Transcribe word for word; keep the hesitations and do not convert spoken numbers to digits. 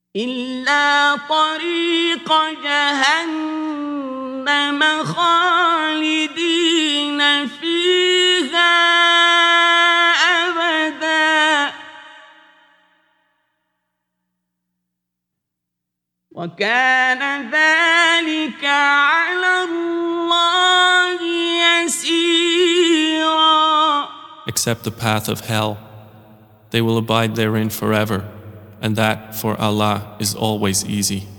إلا طريق جهنم خالدين فيها أبدا وكان ذلك على الله يسيرا. Except the path of hell, they will abide therein forever, and that for Allah is always easy.